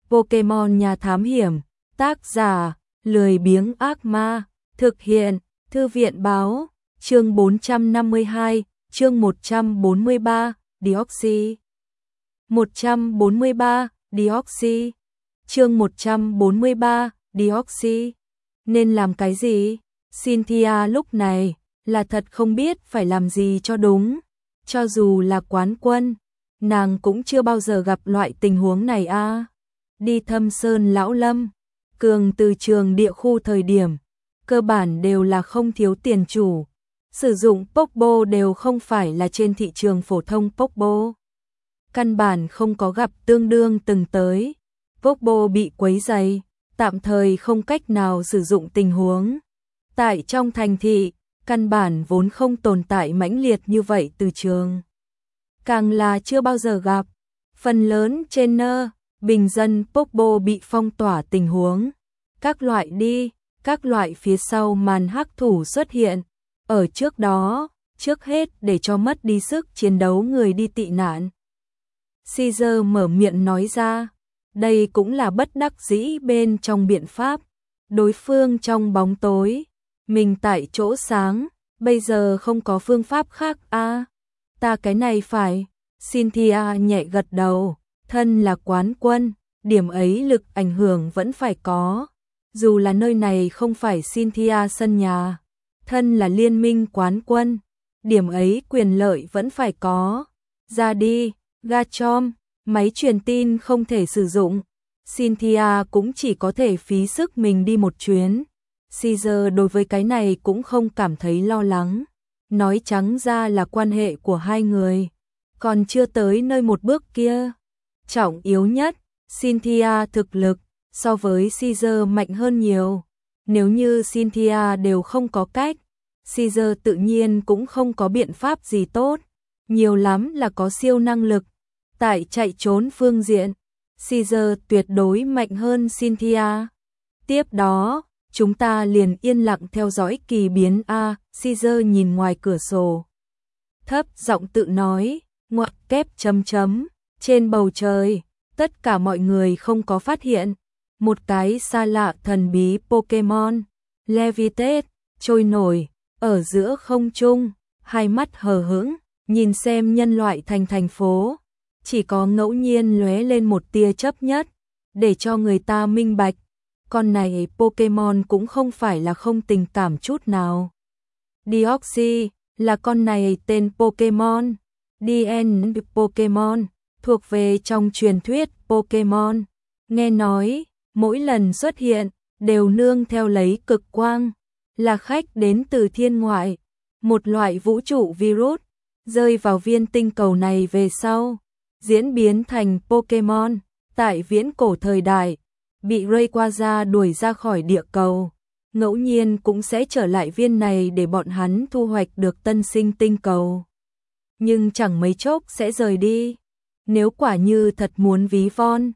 Pokemon Nhà Thám Hiểm, tác giả, lười biếng ác ma, thực hiện, Thư viện Báo, chương 452, chương 143, Deoxy. 143, Deoxy. Chương 143, Deoxy. Nên làm cái gì? Cynthia lúc này là thật không biết phải làm gì cho đúng. Cho dù là quán quân, nàng cũng chưa bao giờ gặp loại tình huống này a. Đi Thâm Sơn Lão Lâm, Cường từ trường địa khu thời điểm, cơ bản đều là không thiếu tiền chủ. Sử dụng Pokebo đều không phải là trên thị trường phổ thông Pokebo. Căn bản không có gặp tương đương từng tới. Pokebo bị quấy rầy, tạm thời không cách nào sử dụng tình huống. Tại trong thành thị, căn bản vốn không tồn tại mãnh liệt như vậy từ trường. Càng là chưa bao giờ gặp. Phần lớn trên bình dân Pokebo bị phong tỏa tình huống. Các loại phía sau màn hắc thủ xuất hiện. Ở trước đó, trước hết để cho mất đi sức chiến đấu người đi tị nạn. Caesar mở miệng nói ra, đây cũng là bất đắc dĩ bên trong biện pháp. Đối phương trong bóng tối, mình tại chỗ sáng, bây giờ không có phương pháp khác a. Ta cái này phải. Cynthia nhẹ gật đầu, thân là quán quân, điểm ấy lực ảnh hưởng vẫn phải có. Dù là nơi này không phải Cynthia sân nhà, thân là liên minh quán quân, điểm ấy quyền lợi vẫn phải có. Ra đi, Gachom, máy truyền tin không thể sử dụng. Cynthia cũng chỉ có thể phí sức mình đi một chuyến. Caesar đối với cái này cũng không cảm thấy lo lắng. Nói trắng ra là quan hệ của hai người còn chưa tới nơi một bước kia. Trọng yếu nhất, Cynthia thực lực so với Caesar mạnh hơn nhiều. Nếu như Cynthia đều không có cách, Caesar tự nhiên cũng không có biện pháp gì tốt. Nhiều lắm là có siêu năng lực. Tại chạy trốn phương diện, Caesar tuyệt đối mạnh hơn Cynthia. Tiếp đó, chúng ta liền yên lặng theo dõi kỳ biến a. Caesar nhìn ngoài cửa sổ, thấp giọng tự nói, ngoặc kép chấm chấm. Trên bầu trời, tất cả mọi người không có phát hiện một cái xa lạ thần bí Pokemon Levitate trôi nổi ở giữa không trung, hai mắt hờ hững nhìn xem nhân loại thành phố. Chỉ có ngẫu nhiên lóe lên một tia chớp nhất, để cho người ta minh bạch, con này Pokemon cũng không phải là không tình cảm chút nào. Deoxy là con này tên Pokemon, DN Pokemon, thuộc về trong truyền thuyết Pokemon. Nghe nói, mỗi lần xuất hiện, đều nương theo lấy cực quang, là khách đến từ thiên ngoại, một loại vũ trụ virus, rơi vào viên tinh cầu này về sau, diễn biến thành Pokemon, tại viễn cổ thời đại, bị Rayquaza đuổi ra khỏi địa cầu, ngẫu nhiên cũng sẽ trở lại viên này để bọn hắn thu hoạch được tân sinh tinh cầu. Nhưng chẳng mấy chốc sẽ rời đi. Nếu quả như thật muốn ví von,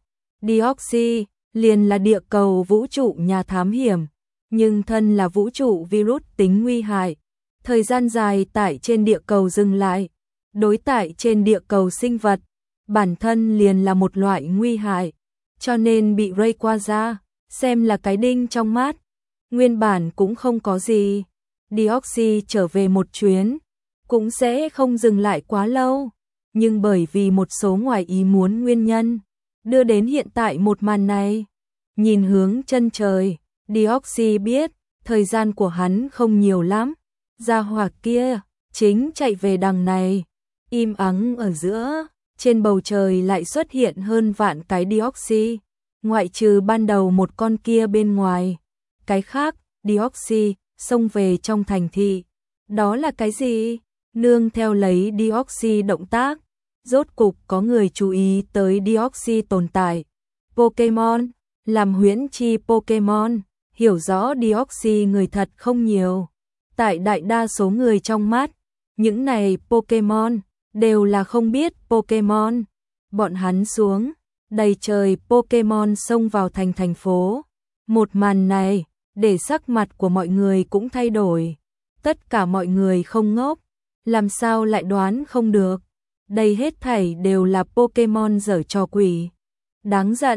Deoxy liền là địa cầu vũ trụ nhà thám hiểm, nhưng thân là vũ trụ virus tính nguy hại. Thời gian dài tại trên địa cầu dừng lại, đối tại trên địa cầu sinh vật, bản thân liền là một loại nguy hại, cho nên bị Rayquaza xem là cái đinh trong mắt. Nguyên bản cũng không có gì, Deoxy trở về một chuyến, cũng sẽ không dừng lại quá lâu, nhưng bởi vì một số ngoài ý muốn nguyên nhân, đưa đến hiện tại một màn này. Nhìn hướng chân trời, Deoxy biết, thời gian của hắn không nhiều lắm, gia hỏa kia chính chạy về đằng này. Im ắng ở giữa, trên bầu trời lại xuất hiện hơn vạn cái Deoxy, ngoại trừ ban đầu một con kia bên ngoài. Cái khác, Deoxy xông về trong thành thị. Đó là cái gì? Nương theo lấy Deoxy động tác, rốt cục có người chú ý tới Deoxy tồn tại. Pokemon, làm huyễn chi Pokemon, hiểu rõ Deoxy người thật không nhiều. Tại đại đa số người trong mắt, những này Pokemon đều là không biết Pokemon. Bọn hắn xuống, đầy trời Pokemon xông vào thành phố. Một màn này, để sắc mặt của mọi người cũng thay đổi. Tất cả mọi người không ngốc, làm sao lại đoán không được. Đây hết thảy đều là Pokemon giở trò quỷ. Đáng giận,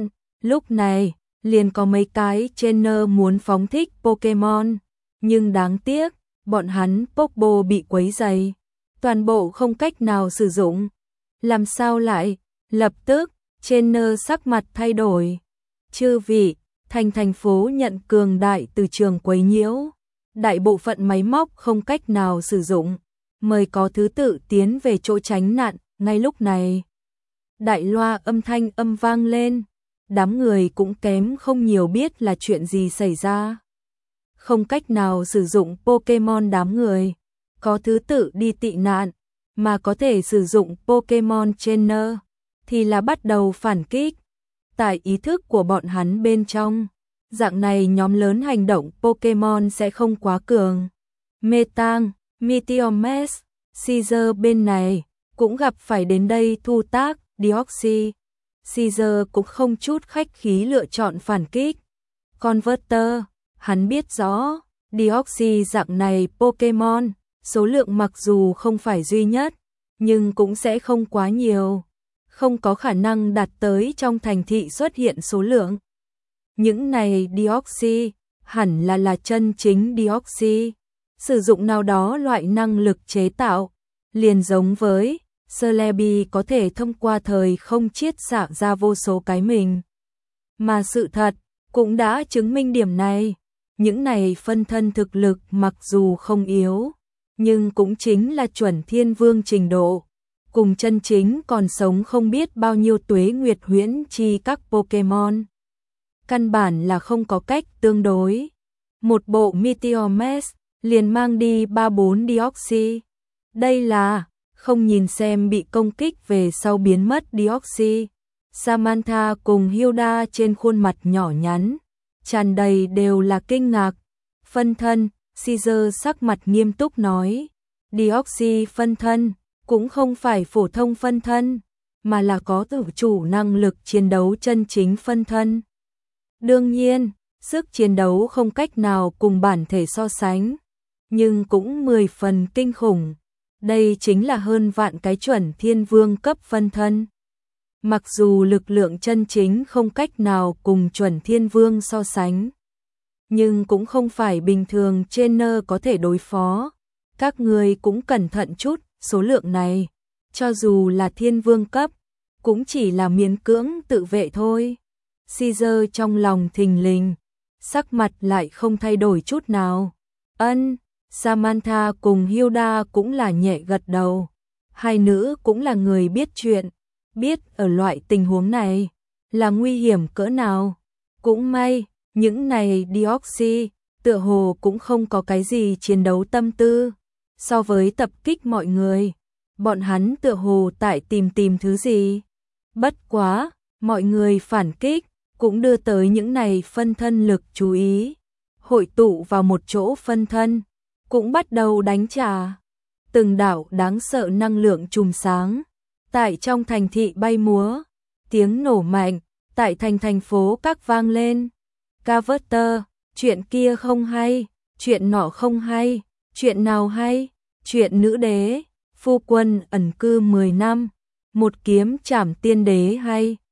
Lúc này, liền có mấy cái trainer muốn phóng thích Pokemon, nhưng đáng tiếc, bọn hắn Pokeball bị quấy rầy, toàn bộ không cách nào sử dụng. Làm sao lại? Lập tức, trainer sắc mặt thay đổi. Chư vị, thành phố nhận cường đại từ trường quấy nhiễu, đại bộ phận máy móc không cách nào sử dụng, mời có thứ tự tiến về chỗ tránh nạn. Ngay lúc này, đại loa âm thanh vang lên, đám người cũng kém không nhiều biết là chuyện gì xảy ra. Không cách nào sử dụng Pokemon đám người, có thứ tự đi tị nạn, mà có thể sử dụng Pokemon Trainer, thì là bắt đầu phản kích. Tại ý thức của bọn hắn bên trong, dạng này nhóm lớn hành động Pokemon sẽ không quá cường. Metang, Meteor Mash, Caesar bên này cũng gặp phải đến đây thu tác, Deoxys. Caesar cũng không chút khách khí lựa chọn phản kích. Converter, hắn biết rõ, Deoxys dạng này Pokemon, số lượng mặc dù không phải duy nhất, nhưng cũng sẽ không quá nhiều, không có khả năng đạt tới trong thành thị xuất hiện số lượng. Những này Deoxys hẳn là chân chính Deoxys, sử dụng nào đó loại năng lực chế tạo, liền giống với Celebi có thể thông qua thời không chiết xạ ra vô số cái mình. Mà sự thật cũng đã chứng minh điểm này, những này phân thân thực lực mặc dù không yếu, nhưng cũng chính là chuẩn thiên vương trình độ, cùng chân chính còn sống không biết bao nhiêu tuế nguyệt huyễn chi các Pokemon. Căn bản là không có cách tương đối. Một bộ Meteor Mash liền mang đi 3-4 Deoxys. Đây là không nhìn xem bị công kích về sau biến mất Deoxys. Samantha cùng Hilda trên khuôn mặt nhỏ nhắn, tràn đầy đều là kinh ngạc. Phân thân, Caesar sắc mặt nghiêm túc nói, Deoxys phân thân cũng không phải phổ thông phân thân, mà là có tự chủ năng lực chiến đấu chân chính phân thân. Đương nhiên, sức chiến đấu không cách nào cùng bản thể so sánh, nhưng cũng 10 phần kinh khủng. Đây chính là hơn vạn cái chuẩn thiên vương cấp phân thân. Mặc dù lực lượng chân chính không cách nào cùng chuẩn thiên vương so sánh, nhưng cũng không phải bình thường trainer có thể đối phó. Các người cũng cẩn thận chút, số lượng này, cho dù là thiên vương cấp, cũng chỉ là miễn cưỡng tự vệ thôi. Caesar trong lòng thình lình, sắc mặt lại không thay đổi chút nào. Ân, Samantha cùng Hilda cũng là nhẹ gật đầu. Hai nữ cũng là người biết chuyện, biết ở loại tình huống này là nguy hiểm cỡ nào. Cũng may, những này Deoxys tựa hồ cũng không có cái gì chiến đấu tâm tư. So với tập kích mọi người, bọn hắn tựa hồ tại tìm thứ gì. Bất quá, mọi người phản kích cũng đưa tới những này phân thân lực chú ý, hội tụ vào một chỗ phân thân, cũng bắt đầu đánh trả. Từng đạo đáng sợ năng lượng chùm sáng, tại trong thành thị bay múa, tiếng nổ mạnh, tại thành phố các vang lên. Carver, chuyện kia không hay, chuyện nọ không hay, chuyện nào hay, chuyện nữ đế, phu quân ẩn cư 10 năm, một kiếm trảm tiên đế hay.